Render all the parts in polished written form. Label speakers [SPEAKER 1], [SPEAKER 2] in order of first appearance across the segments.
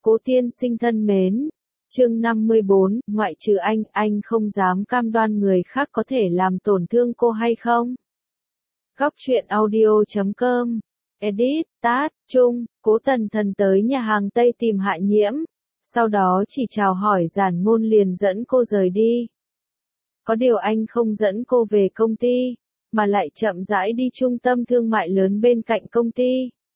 [SPEAKER 1] Cố tiên sinh thân mến, chương 54, ngoại trừ anh không dám cam đoan người khác có thể làm tổn thương cô hay không? Góc truyện audio.com, edit, tat, Trung, Cố Tần Thần tới nhà hàng Tây tìm Hạ Nhiễm, sau đó chỉ chào hỏi giản ngôn liền dẫn cô rời đi. Có điều anh không dẫn cô về công ty, mà lại chậm rãi đi trung tâm thương mại lớn bên cạnh công ty.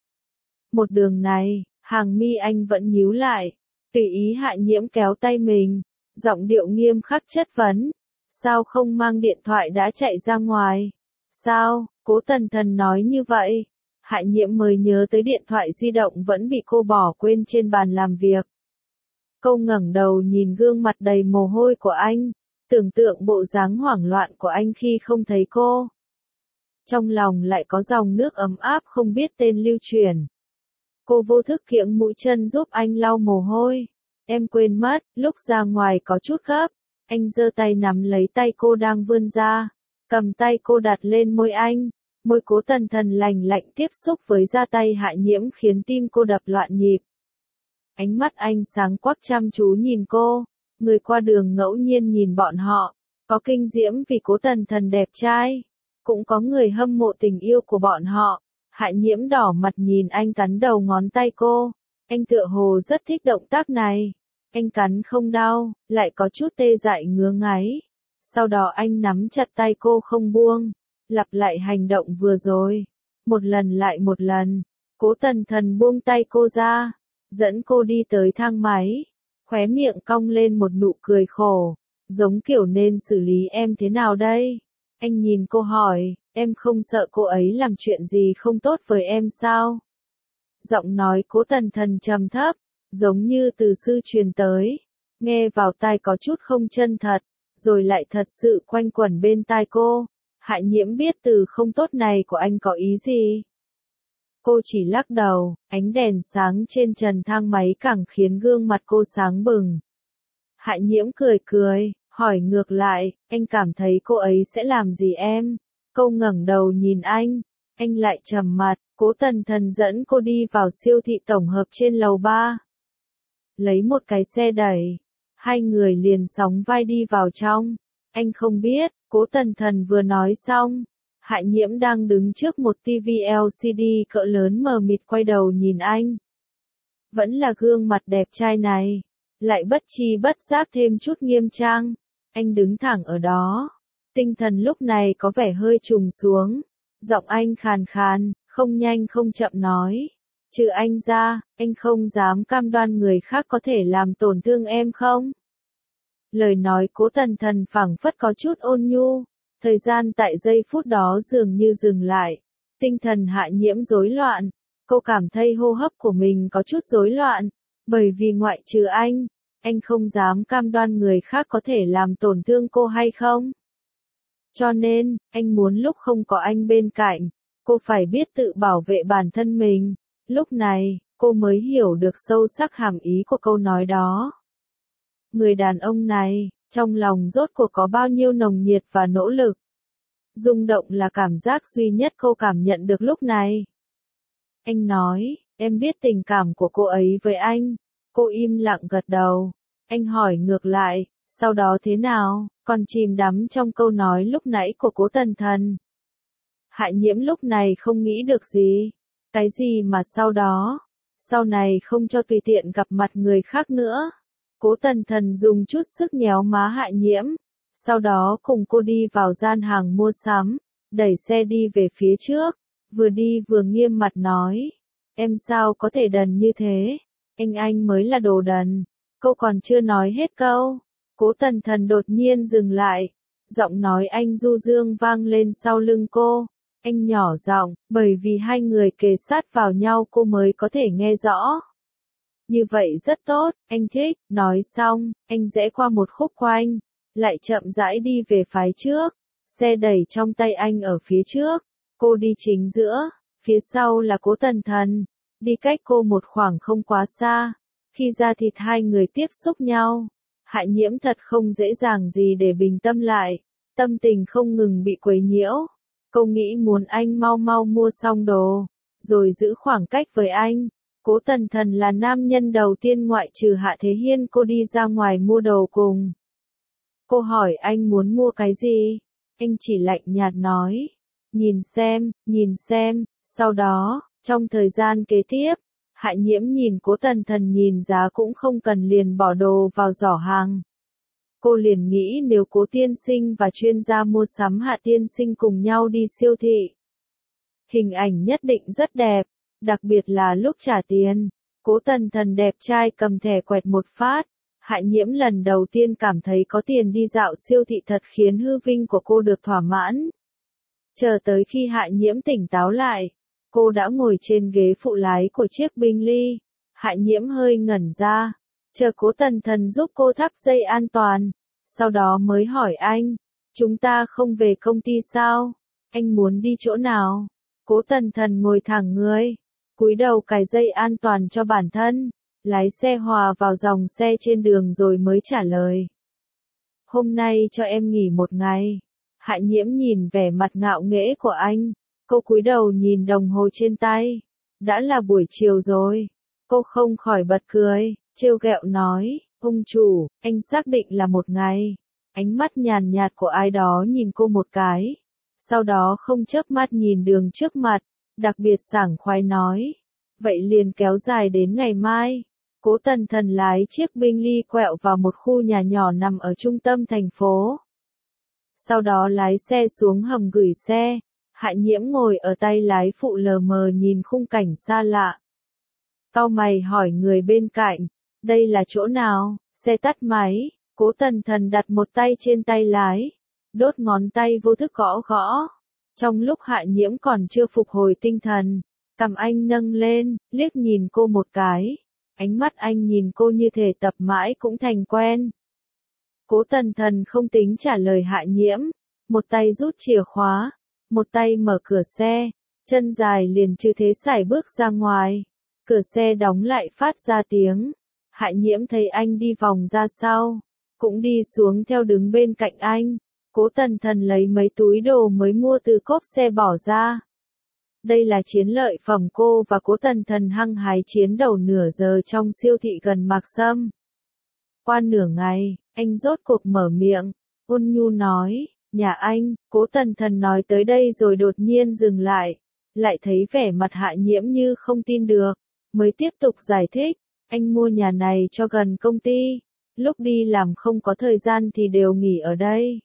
[SPEAKER 1] Một đường này, hàng mi anh vẫn nhíu lại, tùy ý Hạ Nhiễm kéo tay mình, giọng điệu nghiêm khắc chất vấn. Sao không mang điện thoại đã chạy ra ngoài? Sao? Cố Tần Thần nói như vậy. Hạ Nhiễm mới nhớ tới điện thoại di động vẫn bị cô bỏ quên trên bàn làm việc. Cô ngẩng đầu nhìn gương mặt đầy mồ hôi của anh, tưởng tượng bộ dáng hoảng loạn của anh khi không thấy cô. Trong lòng lại có dòng nước ấm áp không biết tên lưu chuyển. Cô vô thức kiễng mũi chân giúp anh lau mồ hôi. Em quên mất, lúc ra ngoài có chút gấp. Anh giơ tay nắm lấy tay cô đang vươn ra, cầm tay cô đặt lên môi anh. Môi Cố Tần Thần lành lạnh tiếp xúc với da tay Hạ Nhiễm khiến tim cô đập loạn nhịp. Ánh mắt anh sáng quắc chăm chú nhìn cô, người qua đường ngẫu nhiên nhìn bọn họ, có kinh diễm vì Cố Tần Thần đẹp trai, cũng có người hâm mộ tình yêu của bọn họ. Hạ Nhiễm đỏ mặt nhìn anh cắn đầu ngón tay cô, anh tựa hồ rất thích động tác này. Anh cắn không đau, lại có chút tê dại ngứa ngáy. Sau đó anh nắm chặt tay cô không buông, lặp lại hành động vừa rồi, một lần lại một lần. Cố Tần Thần buông tay cô ra, dẫn cô đi tới thang máy, khóe miệng cong lên một nụ cười khổ, giống kiểu nên xử lý em thế nào đây? Anh nhìn cô hỏi, em không sợ cô ấy làm chuyện gì không tốt với em sao? Giọng nói Cố Tần Thần trầm thấp, giống như từ sư truyền tới, nghe vào tai có chút không chân thật, rồi lại thật sự quanh quẩn bên tai cô. Hạ Nhiễm biết từ không tốt này của anh có ý gì. Cô chỉ lắc đầu, ánh đèn sáng trên trần thang máy càng khiến gương mặt cô sáng bừng. Hạ Nhiễm cười cười, hỏi ngược lại, anh cảm thấy cô ấy sẽ làm gì em? Cô ngẩng đầu nhìn anh lại trầm mặt. Cố Tần Thần dẫn cô đi vào siêu thị tổng hợp trên lầu 3. Lấy một cái xe đẩy, hai người liền sóng vai đi vào trong. Anh không biết, Cố Tần Thần vừa nói xong, Hạ Nhiễm đang đứng trước một TV LCD cỡ lớn mờ mịt quay đầu nhìn anh. Vẫn là gương mặt đẹp trai này, lại bất chi bất giác thêm chút nghiêm trang. Anh đứng thẳng ở đó, tinh thần lúc này có vẻ hơi trùng xuống. Giọng anh khàn khàn, không nhanh không chậm nói. Trừ anh ra, anh không dám cam đoan người khác có thể làm tổn thương em không? Lời nói Cố Tần Thần phảng phất có chút ôn nhu. Thời gian tại giây phút đó dường như dừng lại. Tinh thần Hạ Nhiễm rối loạn. Cô cảm thấy hô hấp của mình có chút rối loạn. Bởi vì ngoại trừ anh không dám cam đoan người khác có thể làm tổn thương cô hay không? Cho nên, anh muốn lúc không có anh bên cạnh, cô phải biết tự bảo vệ bản thân mình. Lúc này, cô mới hiểu được sâu sắc hàm ý của câu nói đó. Người đàn ông này, trong lòng rốt cuộc có bao nhiêu nồng nhiệt và nỗ lực. Rung động là cảm giác duy nhất cô cảm nhận được lúc này. Anh nói, em biết tình cảm của cô ấy với anh. Cô im lặng gật đầu. Anh hỏi ngược lại, sau đó thế nào, còn chìm đắm trong câu nói lúc nãy của Cố Tần Thần. Hạ Nhiễm lúc này không nghĩ được gì. Cái gì mà sau đó? Sau này không cho tùy tiện gặp mặt người khác nữa. Cố Tần Thần dùng chút sức nhéo má Hạ Nhiễm, sau đó cùng cô đi vào gian hàng mua sắm, đẩy xe đi về phía trước, vừa đi vừa nghiêm mặt nói. Em sao có thể đần như thế? Anh mới là đồ đần. Cô còn chưa nói hết câu. Cố Tần Thần đột nhiên dừng lại, giọng nói anh du dương vang lên sau lưng cô. Anh nhỏ giọng, bởi vì hai người kề sát vào nhau cô mới có thể nghe rõ. Như vậy rất tốt, anh thích. Nói xong, anh rẽ qua một khúc quanh, lại chậm rãi đi về phía trước. Xe đẩy trong tay anh ở phía trước, cô đi chính giữa, phía sau là Cố Tần Thần, đi cách cô một khoảng không quá xa. Khi da thịt hai người tiếp xúc nhau, Hạ Nhiễm thật không dễ dàng gì để bình tâm lại, tâm tình không ngừng bị quấy nhiễu. Cô nghĩ muốn anh mau mau mua xong đồ, rồi giữ khoảng cách với anh. Cố Tần Thần là nam nhân đầu tiên ngoại trừ Hạ Thế Hiên cô đi ra ngoài mua đồ cùng. Cô hỏi anh muốn mua cái gì? Anh chỉ lạnh nhạt nói. Nhìn xem, sau đó, trong thời gian kế tiếp, Hạ Nhiễm nhìn Cố Tần Thần nhìn giá cũng không cần liền bỏ đồ vào giỏ hàng. Cô liền nghĩ nếu Cố tiên sinh và chuyên gia mua sắm Hạ tiên sinh cùng nhau đi siêu thị. Hình ảnh nhất định rất đẹp, đặc biệt là lúc trả tiền. Cố Tần Thần đẹp trai cầm thẻ quẹt một phát. Hạ Nhiễm lần đầu tiên cảm thấy có tiền đi dạo siêu thị thật khiến hư vinh của cô được thỏa mãn. Chờ tới khi Hạ Nhiễm tỉnh táo lại, cô đã ngồi trên ghế phụ lái của chiếc Bentley. Hạ Nhiễm hơi ngẩn ra, chờ Cố Tần Thần giúp cô thắt dây an toàn, sau đó mới hỏi anh, chúng ta không về công ty sao? Anh muốn đi chỗ nào? Cố Tần Thần ngồi thẳng người, cúi đầu cài dây an toàn cho bản thân, lái xe hòa vào dòng xe trên đường rồi mới trả lời. Hôm nay cho em nghỉ một ngày. Hạ Nhiễm nhìn vẻ mặt ngạo nghễ của anh, cô cúi đầu nhìn đồng hồ trên tay. Đã là buổi chiều rồi. Cô không khỏi bật cười, trêu ghẹo nói, ông chủ, anh xác định là một ngày. Ánh mắt nhàn nhạt của ai đó nhìn cô một cái. Sau đó không chớp mắt nhìn đường trước mặt, đặc biệt sảng khoái nói. Vậy liền kéo dài đến ngày mai. Cố Tần Thần lái chiếc Bentley quẹo vào một khu nhà nhỏ nằm ở trung tâm thành phố. Sau đó lái xe xuống hầm gửi xe. Hạ Nhiễm ngồi ở tay lái phụ lờ mờ nhìn khung cảnh xa lạ. Cau mày hỏi người bên cạnh, đây là chỗ nào? Xe tắt máy. Cố Tần Thần đặt một tay trên tay lái, đốt ngón tay vô thức gõ gõ. Trong lúc Hạ Nhiễm còn chưa phục hồi tinh thần, cằm anh nâng lên, liếc nhìn cô một cái. Ánh mắt anh nhìn cô như thể tập mãi cũng thành quen. Cố Tần Thần không tính trả lời Hạ Nhiễm, một tay rút chìa khóa, một tay mở cửa xe, chân dài liền chư thế sải bước ra ngoài. Cửa xe đóng lại phát ra tiếng. Hạ Nhiễm thấy anh đi vòng ra sau, cũng đi xuống theo đứng bên cạnh anh. Cố Tần Thần lấy mấy túi đồ mới mua từ cốp xe bỏ ra. Đây là chiến lợi phẩm cô và Cố Tần Thần hăng hái chiến đầu nửa giờ trong siêu thị gần Mạc Sâm. Qua nửa ngày, anh rốt cuộc mở miệng, ôn nhu nói, nhà anh. Cố Tần Thần nói tới đây rồi đột nhiên dừng lại thấy vẻ mặt Hạ Nhiễm như không tin được, mới tiếp tục giải thích, anh mua nhà này cho gần công ty, lúc đi làm không có thời gian thì đều nghỉ ở đây.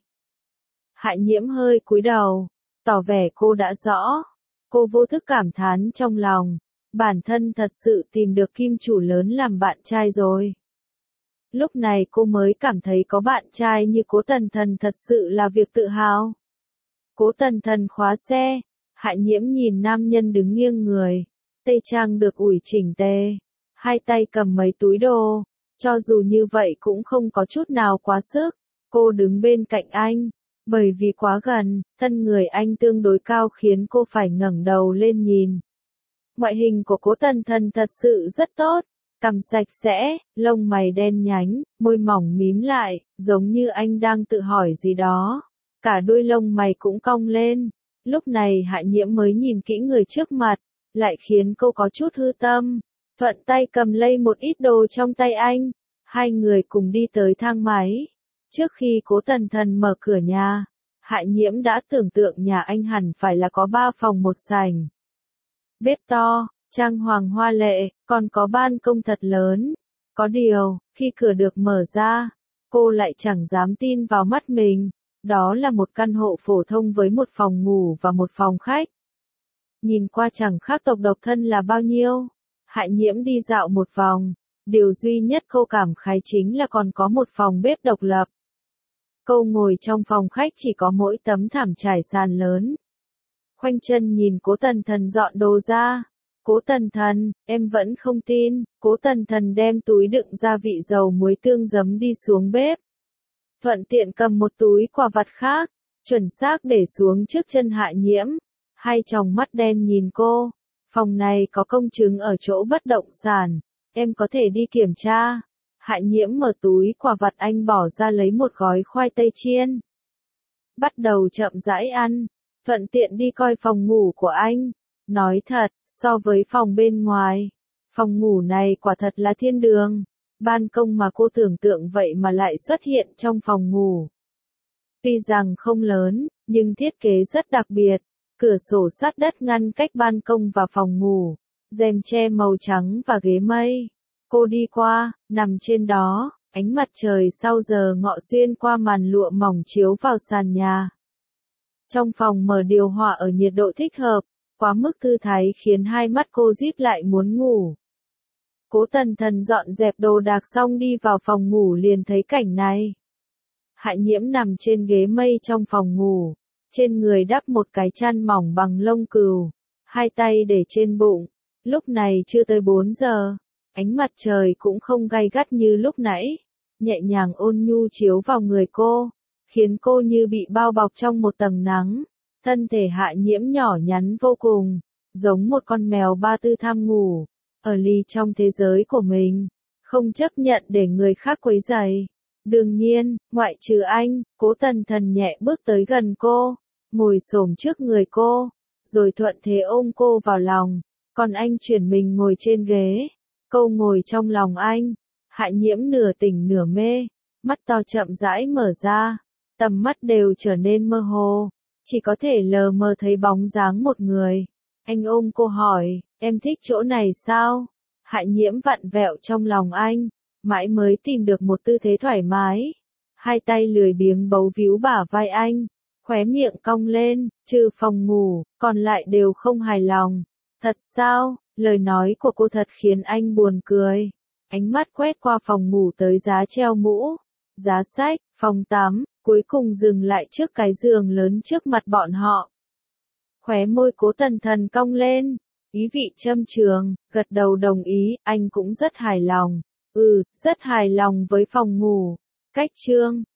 [SPEAKER 1] Hạ Nhiễm hơi cúi đầu, tỏ vẻ cô đã rõ. Cô vô thức cảm thán trong lòng, bản thân thật sự tìm được kim chủ lớn làm bạn trai rồi. Lúc này cô mới cảm thấy có bạn trai như Cố Tần Thần thật sự là việc tự hào. Cố Tần Thần khóa xe, Hạ Nhiễm nhìn nam nhân đứng nghiêng người, tây trang được ủi chỉnh tề, hai tay cầm mấy túi đồ, cho dù như vậy cũng không có chút nào quá sức. Cô đứng bên cạnh anh, bởi vì quá gần, thân người anh tương đối cao khiến cô phải ngẩng đầu lên nhìn. Ngoại hình của Cố Tần Thần thật sự rất tốt, cằm sạch sẽ, lông mày đen nhánh, môi mỏng mím lại, giống như anh đang tự hỏi gì đó. Cả đuôi lông mày cũng cong lên. Lúc này Hạ Nhiễm mới nhìn kỹ người trước mặt, lại khiến cô có chút hư tâm. Thuận tay cầm lấy một ít đồ trong tay anh. Hai người cùng đi tới thang máy. Trước khi Cố Tần Thần mở cửa nhà, Hạ Nhiễm đã tưởng tượng nhà anh hẳn phải là có 3 phòng một sảnh. Bếp to, trang hoàng hoa lệ, còn có ban công thật lớn. Có điều, khi cửa được mở ra, cô lại chẳng dám tin vào mắt mình. Đó là một căn hộ phổ thông với một phòng ngủ và một phòng khách. Nhìn qua chẳng khác tộc độc thân là bao nhiêu. Hạ Nhiễm đi dạo một vòng, điều duy nhất cô cảm khái chính là còn có một phòng bếp độc lập. Cô ngồi trong phòng khách chỉ có mỗi tấm thảm trải sàn lớn. Khoanh chân nhìn Cố Tần Thần dọn đồ ra. Cố Tần Thần, em vẫn không tin. Cố Tần Thần đem túi đựng gia vị dầu muối tương giấm đi xuống bếp. Thuận tiện cầm một túi quà vặt khác, chuẩn xác để xuống trước chân Hạ Nhiễm. Hai tròng mắt đen nhìn cô. Phòng này có công chứng ở chỗ bất động sản, em có thể đi kiểm tra. Hạ Nhiễm mở túi quà vặt anh bỏ ra lấy một gói khoai tây chiên. Bắt đầu chậm rãi ăn, thuận tiện đi coi phòng ngủ của anh. Nói thật, so với phòng bên ngoài, Phòng ngủ này quả thật là thiên đường. Ban công mà cô tưởng tượng vậy mà lại xuất hiện trong phòng ngủ. Tuy rằng không lớn, nhưng thiết kế rất đặc biệt. Cửa sổ sắt đất ngăn cách ban công và phòng ngủ. Rèm che màu trắng và ghế mây. Cô đi qua, nằm trên đó, ánh mặt trời sau giờ ngọ xuyên qua màn lụa mỏng chiếu vào sàn nhà. Trong phòng mở điều hòa ở nhiệt độ thích hợp, quá mức thư thái khiến hai mắt cô díp lại muốn ngủ. Cố Tần Thần dọn dẹp đồ đạc xong đi vào phòng ngủ liền thấy cảnh này. Hạ Nhiễm nằm trên ghế mây trong phòng ngủ, trên người đắp một cái chăn mỏng bằng lông cừu, hai tay để trên bụng. Lúc này chưa tới 4 giờ, ánh mặt trời cũng không gay gắt như lúc nãy, nhẹ nhàng ôn nhu chiếu vào người cô, khiến cô như bị bao bọc trong một tầng nắng. Thân thể Hạ Nhiễm nhỏ nhắn vô cùng, giống một con mèo ba tư tham ngủ, ở lì trong thế giới của mình, không chấp nhận để người khác quấy rầy. Đương nhiên, ngoại trừ anh, Cố Tần Thần nhẹ bước tới gần cô, ngồi xổm trước người cô, rồi thuận thế ôm cô vào lòng, còn anh chuyển mình ngồi trên ghế, cô ngồi trong lòng anh. Hạ Nhiễm nửa tỉnh nửa mê, mắt to chậm rãi mở ra, tầm mắt đều trở nên mơ hồ, chỉ có thể lờ mờ thấy bóng dáng một người. Anh ôm cô hỏi, em thích chỗ này sao? Hạ Nhiễm vặn vẹo trong lòng anh, mãi mới tìm được một tư thế thoải mái. Hai tay lười biếng bấu víu bả vai anh, khóe miệng cong lên, trừ phòng ngủ, còn lại đều không hài lòng. Thật sao? Lời nói của cô thật khiến anh buồn cười. Ánh mắt quét qua phòng ngủ tới giá treo mũ, giá sách, phòng tắm, cuối cùng dừng lại trước cái giường lớn trước mặt bọn họ. Khóe môi Cố Tần Thần cong lên, ý vị châm chường, gật đầu đồng ý, anh cũng rất hài lòng. Rất hài lòng với phòng ngủ. Cách chương